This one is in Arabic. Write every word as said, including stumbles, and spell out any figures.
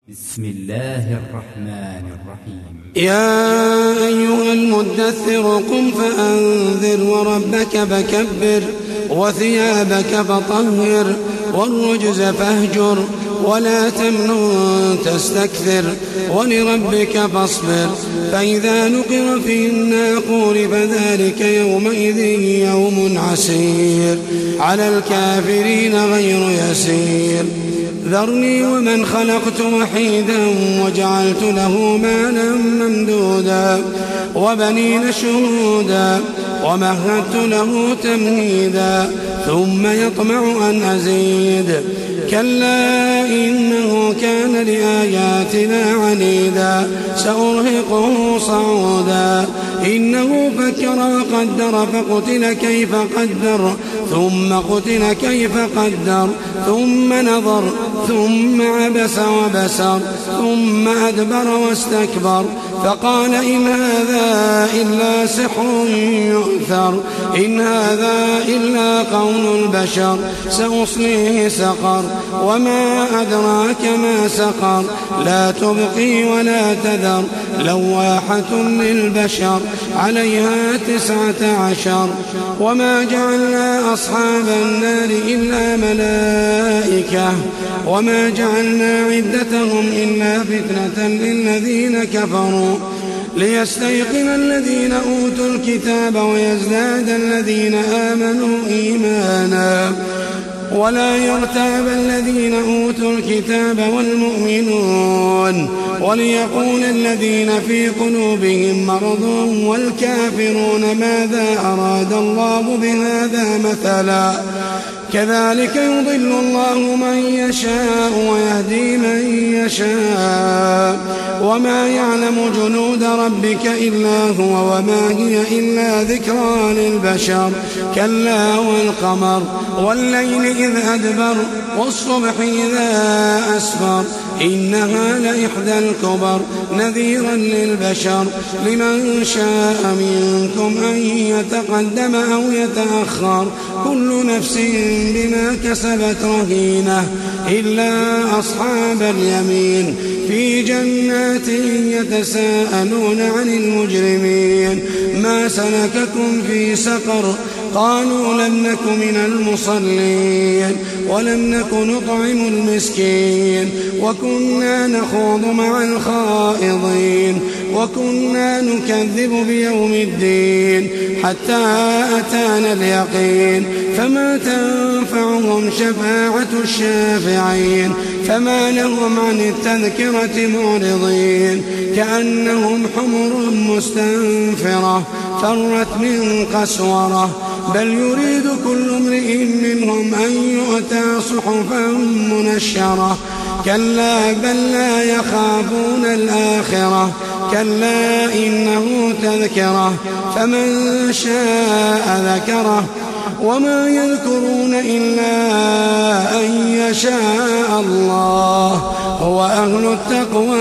بسم الله الرحمن الرحيم. يا أيها المدثر قم فأنذر وربك فكبر وثيابك فطهر والرجز فاهجر ولا تمنن تستكثر ولربك فاصبر فإذا نقر في الناقور فذلك يومئذ يوم عسير على الكافرين غير يسير. ذرني ومن خلقت وحيدا وجعلت له مالا ممدودا وبنين شهودا ومهدت له تمهيدا ثم يطمع أن أزيد كلا إنه كان لآياتنا عنيدا سأرهقه صعودا إنه فكر وقدر فقتل كيف قدر ثم قتل كيف قدر ثم نظر ثم عبس وبسر ثم أدبر واستكبر فقال إن هذا إلا سحر يؤثر إن هذا إلا قول البشر سأصليه سقر وما أدراك ما سقر لا تبقي ولا تذر لواحة للبشر عليها تسعة عشر. وما جعلنا أصحاب النار إلا ملائكة وما جعلنا عدتهم إلا فتنة للذين كفروا ليستيقن الذين أوتوا الكتاب ويزداد الذين آمنوا إيمانا ولا يرتاب الذين أوتوا الكتاب والمؤمنون وليقول الذين في قلوبهم مرض والكافرون ماذا أراد الله بهذا مثلا كذلك يضل الله من يشاء ويهدي من يشاء وما يعلم جنود ربك إلا هو وما هي إلا ذكرى للبشر. كلا والقمر والليل إذ أدبر والصبح إذا أسفر إنها لإحدى الكبر نذيرا للبشر لمن شاء منكم أن يتقدم أو يتأخر كل نفس بما كسبت رهينة إلا أصحاب اليمين في جنات يتساءلون عن المجرمين ما سلككم في سقر قالوا لم نك من المصلين ولم نك نطعم المسكين وكنا نخوض مع الخائضين وكنا نكذب بيوم الدين حتى أتانا اليقين فما تنفعهم شفاعة الشافعين فما لهم عن التذكرة معرضين كأنهم حمر مستنفرة فرت من قسورة بل يريد كل امرئ منهم أن يؤتى صحفا منشرة كلا بل لا يخافون الآخرة كلا إنه تذكرة فمن شاء ذكره وما يذكرون إلا أن يشاء الله هو أهل التقوى